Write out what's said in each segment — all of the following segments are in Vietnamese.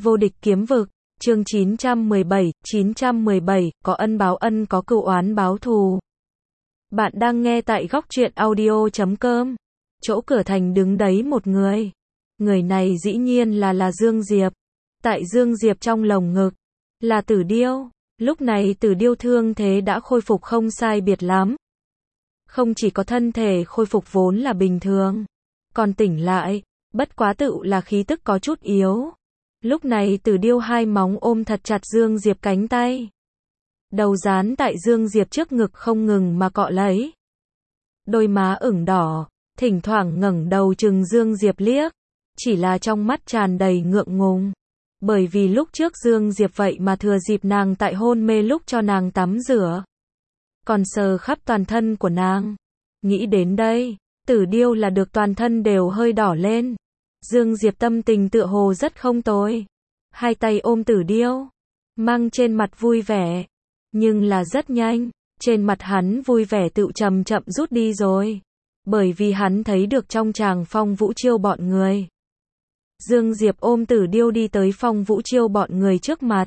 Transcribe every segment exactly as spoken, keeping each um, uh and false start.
Vô địch kiếm vực, chương chín trăm mười bảy, chín trăm mười bảy, có ân báo ân có cừu oán báo thù. Bạn đang nghe tại góc truyện audio chấm com. Chỗ cửa thành đứng đấy một người. Người này dĩ nhiên là là Dương Diệp. Tại Dương Diệp trong lồng ngực, là Tử Điêu. Lúc này Tử Điêu thương thế đã khôi phục không sai biệt lắm. Không chỉ có thân thể khôi phục vốn là bình thường, còn tỉnh lại, bất quá tự là khí tức có chút yếu. Lúc này Tử Điêu hai móng ôm thật chặt Dương Diệp cánh tay. Đầu dán tại Dương Diệp trước ngực không ngừng mà cọ lấy. Đôi má ửng đỏ, thỉnh thoảng ngẩng đầu chừng Dương Diệp liếc. Chỉ là trong mắt tràn đầy ngượng ngùng. Bởi vì lúc trước Dương Diệp vậy mà thừa dịp nàng tại hôn mê lúc cho nàng tắm rửa. Còn sờ khắp toàn thân của nàng. Nghĩ đến đây, Tử Điêu là được toàn thân đều hơi đỏ lên. Dương Diệp tâm tình tựa hồ rất không tồi. Hai tay ôm Tử Điêu, mang trên mặt vui vẻ. Nhưng là rất nhanh, trên mặt hắn vui vẻ tự chậm chậm rút đi rồi. Bởi vì hắn thấy được trong tràng Phong Vũ Chiêu bọn người. Dương Diệp ôm Tử Điêu đi tới Phong Vũ Chiêu bọn người trước mặt.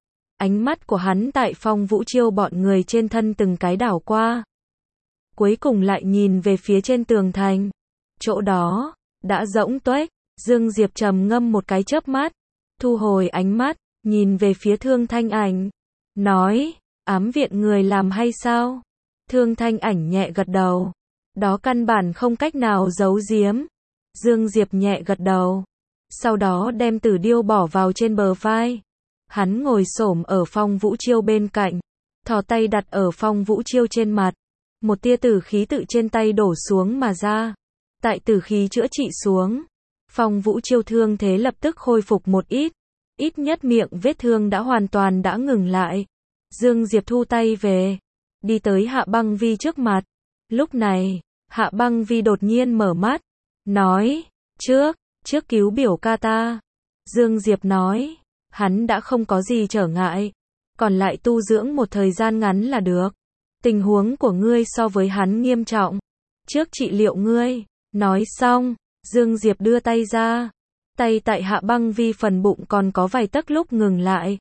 Ánh mắt của hắn tại Phong Vũ Chiêu bọn người trên thân từng cái đảo qua. Cuối cùng lại nhìn về phía trên tường thành. Chỗ đó, đã rỗng tuếch. Dương Diệp trầm ngâm một cái chớp mắt. Thu hồi ánh mắt, nhìn về phía Thương Thanh Ảnh. Nói, ám viện người làm hay sao? Thương Thanh Ảnh nhẹ gật đầu. Đó căn bản không cách nào giấu giếm. Dương Diệp nhẹ gật đầu. Sau đó đem Tử Điêu bỏ vào trên bờ vai. Hắn ngồi xổm ở Phong Vũ Chiêu bên cạnh. Thò tay đặt ở Phong Vũ Chiêu trên mặt. Một tia tử khí tự trên tay đổ xuống mà ra. Tại tử khí chữa trị xuống, Phong Vũ Chiêu thương thế lập tức khôi phục một ít. Ít nhất miệng vết thương đã hoàn toàn đã ngừng lại. Dương Diệp thu tay về. Đi tới Hạ Băng Vi trước mặt. Lúc này, Hạ Băng Vi đột nhiên mở mắt. Nói, trước, trước cứu biểu ca ta. Dương Diệp nói, hắn đã không có gì trở ngại. Còn lại tu dưỡng một thời gian ngắn là được. Tình huống của ngươi so với hắn nghiêm trọng. Trước trị liệu ngươi. Nói xong, Dương Diệp đưa tay ra. Tay tại Hạ Băng Vi phần bụng còn có vài tấc lúc ngừng lại.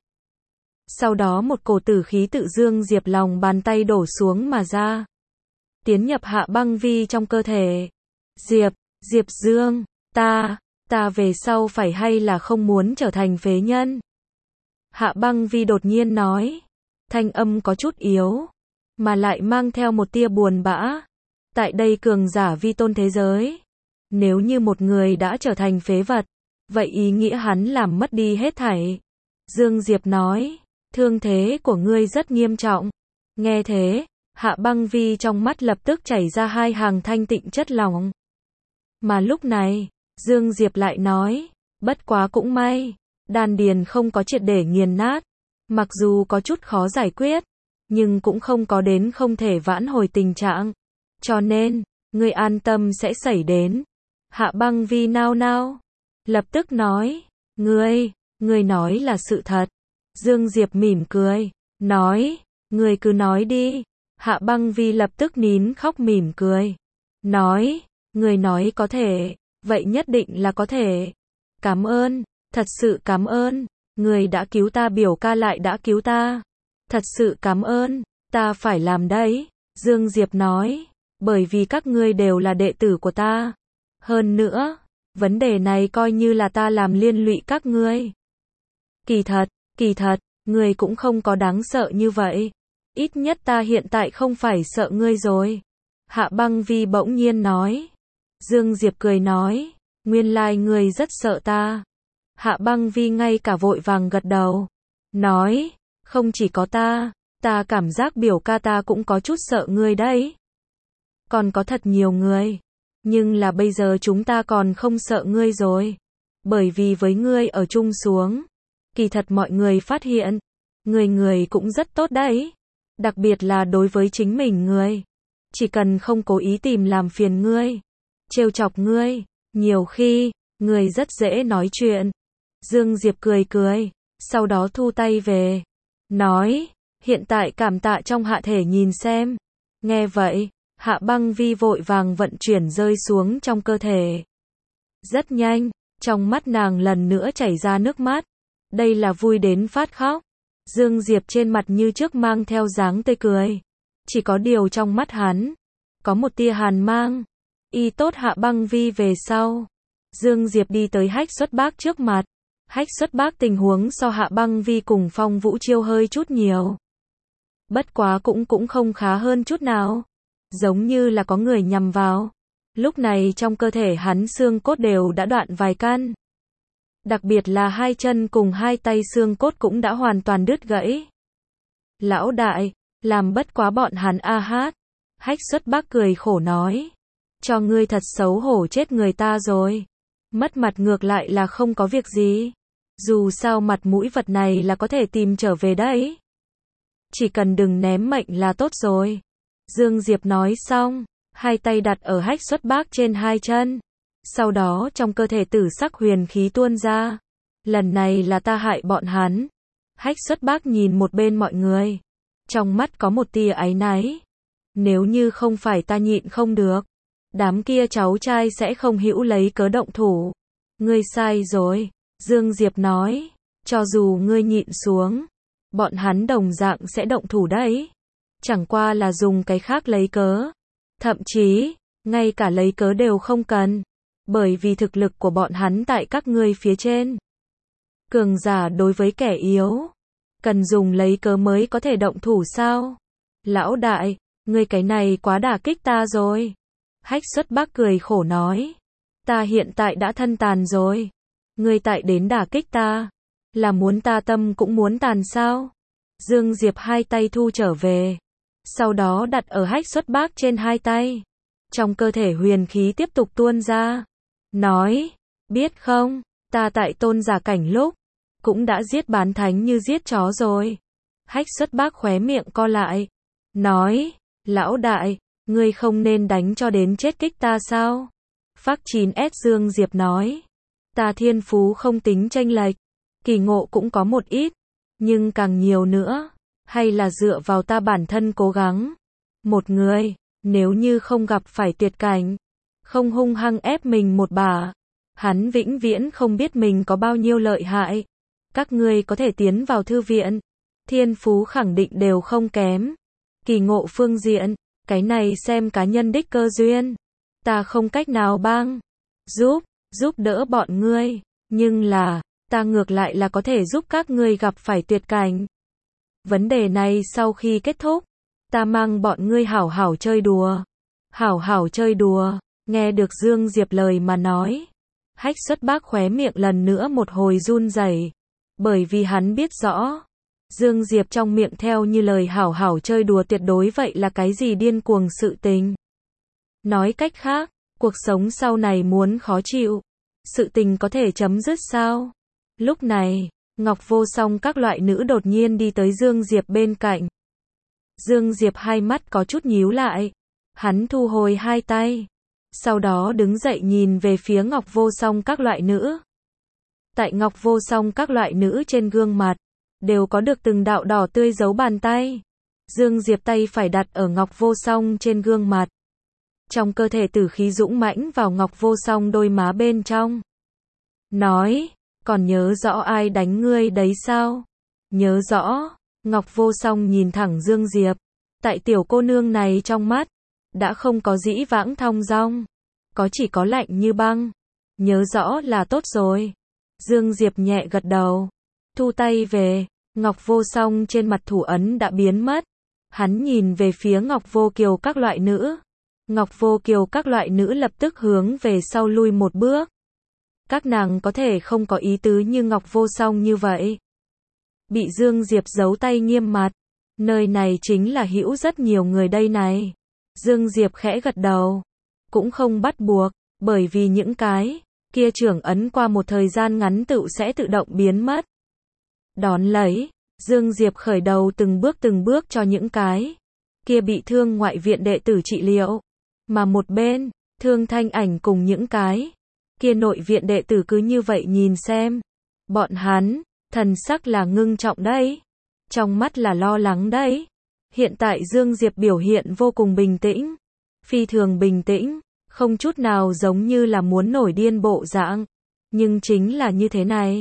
Sau đó một cổ tử khí tự Dương Diệp lòng bàn tay đổ xuống mà ra. Tiến nhập Hạ Băng Vi trong cơ thể. Diệp, Diệp Dương, ta, ta về sau phải hay là không muốn trở thành phế nhân? Hạ Băng Vi đột nhiên nói. Thanh âm có chút yếu. Mà lại mang theo một tia buồn bã. Tại đây cường giả vi tôn thế giới. Nếu như một người đã trở thành phế vật, vậy ý nghĩa hắn làm mất đi hết thảy. Dương Diệp nói, thương thế của ngươi rất nghiêm trọng. Nghe thế, Hạ Băng Vi trong mắt lập tức chảy ra hai hàng thanh tịnh chất lỏng. Mà lúc này, Dương Diệp lại nói, bất quá cũng may, đan điền không có triệt để nghiền nát. Mặc dù có chút khó giải quyết, nhưng cũng không có đến không thể vãn hồi tình trạng. Cho nên, ngươi an tâm sẽ xảy đến. Hạ Băng Vi nao nao. Lập tức nói, ngươi, ngươi nói là sự thật. Dương Diệp mỉm cười, nói, ngươi cứ nói đi. Hạ Băng Vi lập tức nín khóc mỉm cười. Nói, ngươi nói có thể, vậy nhất định là có thể. Cảm ơn, thật sự cảm ơn. Ngươi đã cứu ta biểu ca lại đã cứu ta. Thật sự cảm ơn, ta phải làm đấy. Dương Diệp nói, bởi vì các ngươi đều là đệ tử của ta. Hơn nữa, vấn đề này coi như là ta làm liên lụy các ngươi. Kỳ thật, kỳ thật, ngươi cũng không có đáng sợ như vậy. Ít nhất ta hiện tại không phải sợ ngươi rồi. Hạ Băng Vi bỗng nhiên nói. Dương Diệp cười nói, nguyên lai ngươi rất sợ ta. Hạ Băng Vi ngay cả vội vàng gật đầu. Nói, không chỉ có ta, ta cảm giác biểu ca ta cũng có chút sợ ngươi đấy. Còn có thật nhiều người. Nhưng là bây giờ chúng ta còn không sợ ngươi rồi. Bởi vì với ngươi ở chung xuống. Kỳ thật mọi người phát hiện. Người người cũng rất tốt đấy. Đặc biệt là đối với chính mình ngươi. Chỉ cần không cố ý tìm làm phiền ngươi. Trêu chọc ngươi. Nhiều khi, ngươi rất dễ nói chuyện. Dương Diệp cười cười. Sau đó thu tay về. Nói, hiện tại cảm tạ trong hạ thể nhìn xem. Nghe vậy, Hạ Băng Vi vội vàng vận chuyển rơi xuống trong cơ thể. Rất nhanh, trong mắt nàng lần nữa chảy ra nước mắt. Đây là vui đến phát khóc. Dương Diệp trên mặt như trước mang theo dáng tươi cười. Chỉ có điều trong mắt hắn, có một tia hàn mang. Y tốt Hạ Băng Vi về sau. Dương Diệp đi tới Hách Xuất Bác trước mặt. Hách Xuất Bác tình huống so Hạ Băng Vi cùng Phong Vũ Chiêu hơi chút nhiều. Bất quá cũng cũng không khá hơn chút nào. Giống như là có người nhằm vào. Lúc này trong cơ thể hắn xương cốt đều đã đoạn vài căn. Đặc biệt là hai chân cùng hai tay xương cốt cũng đã hoàn toàn đứt gãy. Lão đại, làm bất quá bọn hắn a hát. Hách Xuất Bác cười khổ nói. Cho ngươi thật xấu hổ chết người ta rồi. Mất mặt ngược lại là không có việc gì. Dù sao mặt mũi vật này là có thể tìm trở về đấy. Chỉ cần đừng ném mệnh là tốt rồi. Dương Diệp nói xong, hai tay đặt ở Hách Xuất Bác trên hai chân. Sau đó trong cơ thể tử sắc huyền khí tuôn ra. Lần này là ta hại bọn hắn. Hách Xuất Bác nhìn một bên mọi người. Trong mắt có một tia áy náy. Nếu như không phải ta nhịn không được, đám kia cháu trai sẽ không hữu lấy cớ động thủ. Ngươi sai rồi, Dương Diệp nói. Cho dù ngươi nhịn xuống, bọn hắn đồng dạng sẽ động thủ đấy. Chẳng qua là dùng cái khác lấy cớ. Thậm chí, ngay cả lấy cớ đều không cần. Bởi vì thực lực của bọn hắn tại các ngươi phía trên. Cường giả đối với kẻ yếu. Cần dùng lấy cớ mới có thể động thủ sao? Lão đại, ngươi cái này quá đả kích ta rồi. Hách Xuất Bác cười khổ nói. Ta hiện tại đã thân tàn rồi. Ngươi tại đến đả kích ta. Là muốn ta tâm cũng muốn tàn sao? Dương Diệp hai tay thu trở về. Sau đó đặt ở Hách Xuất Bác trên hai tay. Trong cơ thể huyền khí tiếp tục tuôn ra. Nói, biết không, ta tại tôn giả cảnh lúc, cũng đã giết bán thánh như giết chó rồi. Hách Xuất Bác khóe miệng co lại. Nói, lão đại, ngươi không nên đánh cho đến chết kích ta sao? Phác chín S Dương Diệp nói. Ta thiên phú không tính chênh lệch, kỳ ngộ cũng có một ít, nhưng càng nhiều nữa, hay là dựa vào ta bản thân cố gắng. Một người, nếu như không gặp phải tuyệt cảnh, không hung hăng ép mình một bà, hắn vĩnh viễn không biết mình có bao nhiêu lợi hại. Các ngươi có thể tiến vào thư viện, thiên phú khẳng định đều không kém. Kỳ ngộ phương diện, cái này xem cá nhân đích cơ duyên. Ta không cách nào bang, giúp, giúp đỡ bọn ngươi, nhưng là, ta ngược lại là có thể giúp các ngươi gặp phải tuyệt cảnh. Vấn đề này sau khi kết thúc, ta mang bọn ngươi hảo hảo chơi đùa. Hảo hảo chơi đùa, nghe được Dương Diệp lời mà nói. Hách Xuất Bác khóe miệng lần nữa một hồi run rẩy, bởi vì hắn biết rõ. Dương Diệp trong miệng theo như lời hảo hảo chơi đùa tuyệt đối vậy là cái gì điên cuồng sự tình. Nói cách khác, cuộc sống sau này muốn khó chịu, sự tình có thể chấm dứt sao? Lúc này, Ngọc Vô Song các loại nữ đột nhiên đi tới Dương Diệp bên cạnh. Dương Diệp hai mắt có chút nhíu lại. Hắn thu hồi hai tay. Sau đó đứng dậy nhìn về phía Ngọc Vô Song các loại nữ. Tại Ngọc Vô Song các loại nữ trên gương mặt, đều có được từng đạo đỏ tươi dấu bàn tay. Dương Diệp tay phải đặt ở Ngọc Vô Song trên gương mặt. Trong cơ thể tử khí dũng mãnh vào Ngọc Vô Song đôi má bên trong. Nói, còn nhớ rõ ai đánh ngươi đấy sao? Nhớ rõ. Ngọc Vô Song nhìn thẳng Dương Diệp. Tại tiểu cô nương này trong mắt, đã không có dĩ vãng thong dong, có chỉ có lạnh như băng. Nhớ rõ là tốt rồi. Dương Diệp nhẹ gật đầu, thu tay về. Ngọc Vô Song trên mặt thủ ấn đã biến mất. Hắn nhìn về phía Ngọc Vô Kiều các loại nữ. Ngọc Vô Kiều các loại nữ lập tức hướng về sau lui một bước. Các nàng có thể không có ý tứ như Ngọc Vô Song như vậy. Bị Dương Diệp giấu tay nghiêm mặt. Nơi này chính là hữu rất nhiều người đây này. Dương Diệp khẽ gật đầu. Cũng không bắt buộc, bởi vì những cái kia trưởng ấn qua một thời gian ngắn tự sẽ tự động biến mất. Đón lấy, Dương Diệp khởi đầu từng bước từng bước cho những cái kia bị thương ngoại viện đệ tử trị liệu. Mà một bên, Thương Thanh Ảnh cùng những cái kia nội viện đệ tử cứ như vậy nhìn xem. Bọn hắn, thần sắc là ngưng trọng đấy. Trong mắt là lo lắng đấy. Hiện tại Dương Diệp biểu hiện vô cùng bình tĩnh. Phi thường bình tĩnh, không chút nào giống như là muốn nổi điên bộ dạng. Nhưng chính là như thế này.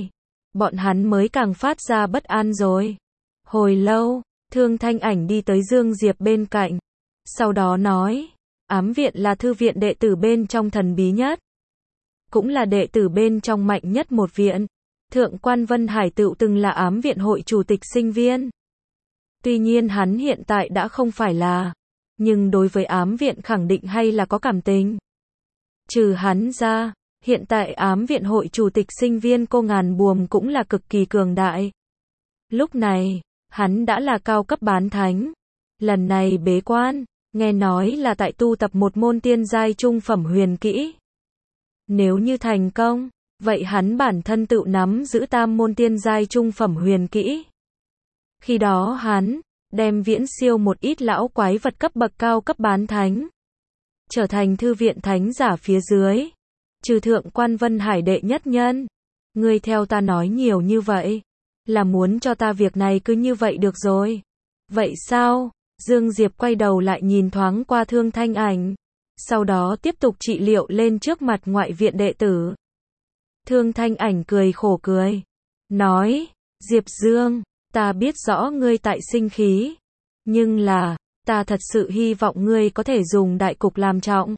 bọn hắn mới càng phát ra bất an rồi. Hồi lâu, Thương Thanh Ảnh đi tới Dương Diệp bên cạnh. Sau đó nói, ám viện là thư viện đệ tử bên trong thần bí nhất. Cũng là đệ tử bên trong mạnh nhất một viện. Thượng quan Vân Hải tựu từng là ám viện hội chủ tịch sinh viên. Tuy nhiên hắn hiện tại đã không phải là, nhưng đối với ám viện khẳng định hay là có cảm tình. Trừ hắn ra, hiện tại ám viện hội chủ tịch sinh viên cô Ngàn Buồm cũng là cực kỳ cường đại. Lúc này, hắn đã là cao cấp bán thánh. Lần này bế quan, nghe nói là tại tu tập một môn tiên giai trung phẩm huyền kỹ. Nếu như thành công, vậy hắn bản thân tự nắm giữ tam môn tiên giai trung phẩm huyền kỹ. Khi đó hắn, đem viễn siêu một ít lão quái vật cấp bậc cao cấp bán thánh. Trở thành thư viện thánh giả phía dưới. Trừ thượng quan Vân Hải đệ nhất nhân. Ngươi theo ta nói nhiều như vậy. Là muốn cho ta việc này cứ như vậy được rồi. Vậy sao? Dương Diệp quay đầu lại nhìn thoáng qua Thương Thanh Ảnh. Sau đó tiếp tục trị liệu lên trước mặt ngoại viện đệ tử. Thương Thanh Ảnh cười khổ cười. Nói, Diệp Dương, ta biết rõ ngươi tại sinh khí. Nhưng là, ta thật sự hy vọng ngươi có thể dùng đại cục làm trọng.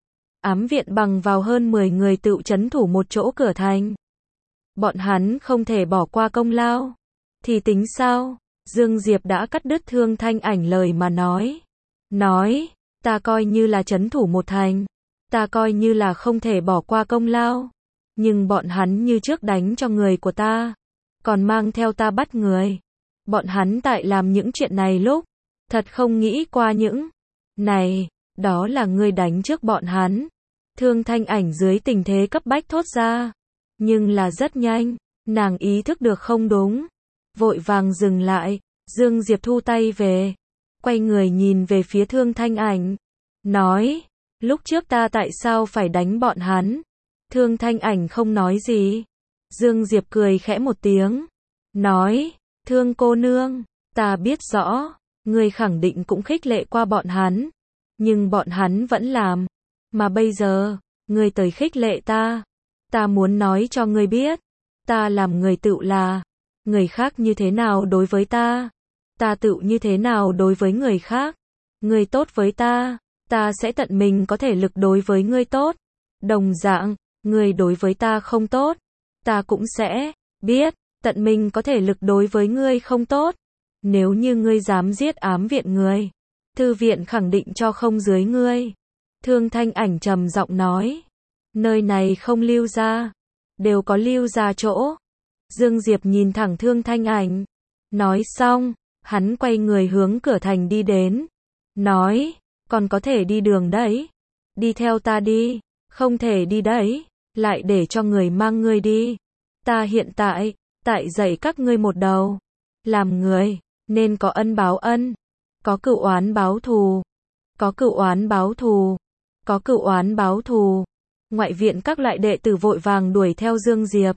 Ám viện bằng vào hơn mười người tự trấn thủ một chỗ cửa thành. Bọn hắn không thể bỏ qua công lao. Thì tính sao? Dương Diệp đã cắt đứt Thương Thanh Ảnh lời mà nói. Nói, ta coi như là trấn thủ một thành. Ta coi như là không thể bỏ qua công lao. Nhưng bọn hắn như trước đánh cho người của ta. Còn mang theo ta bắt người. Bọn hắn tại làm những chuyện này lúc. Thật không nghĩ qua những. Này, đó là ngươi đánh trước bọn hắn. Thương Thanh Ảnh dưới tình thế cấp bách thốt ra. Nhưng là rất nhanh. Nàng ý thức được không đúng. Vội vàng dừng lại. Dương Diệp thu tay về. Quay người nhìn về phía Thương Thanh Ảnh. Nói. Lúc trước ta tại sao phải đánh bọn hắn? Thương Thanh Ảnh không nói gì. Dương Diệp cười khẽ một tiếng. Nói. Thương cô nương. Ta biết rõ. Ngươi khẳng định cũng khích lệ qua bọn hắn. Nhưng bọn hắn vẫn làm. Mà bây giờ. Ngươi tới khích lệ ta. Ta muốn nói cho ngươi biết. Ta làm người tự là. Người khác như thế nào đối với ta. Ta tự như thế nào đối với người khác. Ngươi tốt với ta. Ta sẽ tận mình có thể lực đối với ngươi tốt. Đồng dạng, ngươi đối với ta không tốt. Ta cũng sẽ biết, tận mình có thể lực đối với ngươi không tốt. Nếu như ngươi dám giết ám viện người, thư viện khẳng định cho không dưới ngươi. Thương Thanh Ảnh trầm giọng nói. Nơi này không lưu ra. Đều có lưu ra chỗ. Dương Diệp nhìn thẳng Thương Thanh Ảnh. Nói xong, hắn quay người hướng cửa thành đi đến. Nói, còn có thể đi đường đấy. Đi theo ta đi. Không thể đi đấy. Lại để cho người mang ngươi đi. Ta hiện tại, tại dạy các ngươi một đầu. Làm người, nên có ân báo ân. Có cựu oán báo thù. Có cựu oán báo thù. Có cựu oán báo thù. Ngoại viện các loại đệ tử vội vàng đuổi theo Dương Diệp.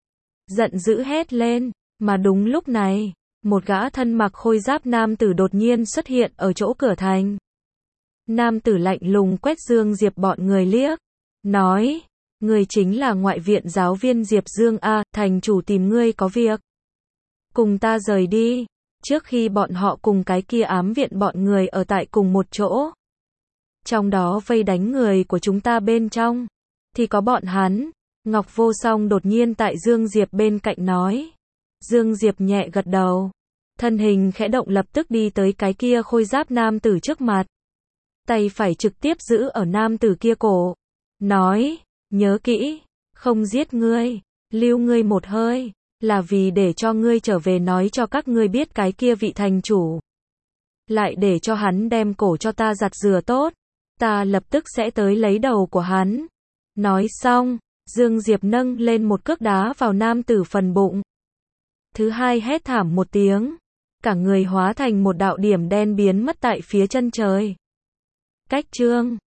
Giận dữ hét lên. Mà đúng lúc này, một gã thân mặc khôi giáp nam tử đột nhiên xuất hiện ở chỗ cửa thành. Nam tử lạnh lùng quét Dương Diệp bọn người liếc. Nói, ngươi chính là ngoại viện giáo viên Diệp Dương A, thành chủ tìm ngươi có việc. Cùng ta rời đi. Trước khi bọn họ cùng cái kia ám viện bọn người ở tại cùng một chỗ. Trong đó vây đánh người của chúng ta bên trong. Thì có bọn hắn. Ngọc Vô Song đột nhiên tại Dương Diệp bên cạnh nói. Dương Diệp nhẹ gật đầu. Thân hình khẽ động lập tức đi tới cái kia khôi giáp nam tử trước mặt. Tay phải trực tiếp giữ ở nam tử kia cổ. Nói, nhớ kỹ, không giết ngươi, lưu ngươi một hơi, là vì để cho ngươi trở về nói cho các ngươi biết cái kia vị thành chủ. Lại để cho hắn đem cổ cho ta giặt rửa tốt, ta lập tức sẽ tới lấy đầu của hắn. Nói xong, Dương Diệp nâng lên một cước đá vào nam tử phần bụng. Thứ hai hét thảm một tiếng, cả người hóa thành một đạo điểm đen biến mất tại phía chân trời. Cách chương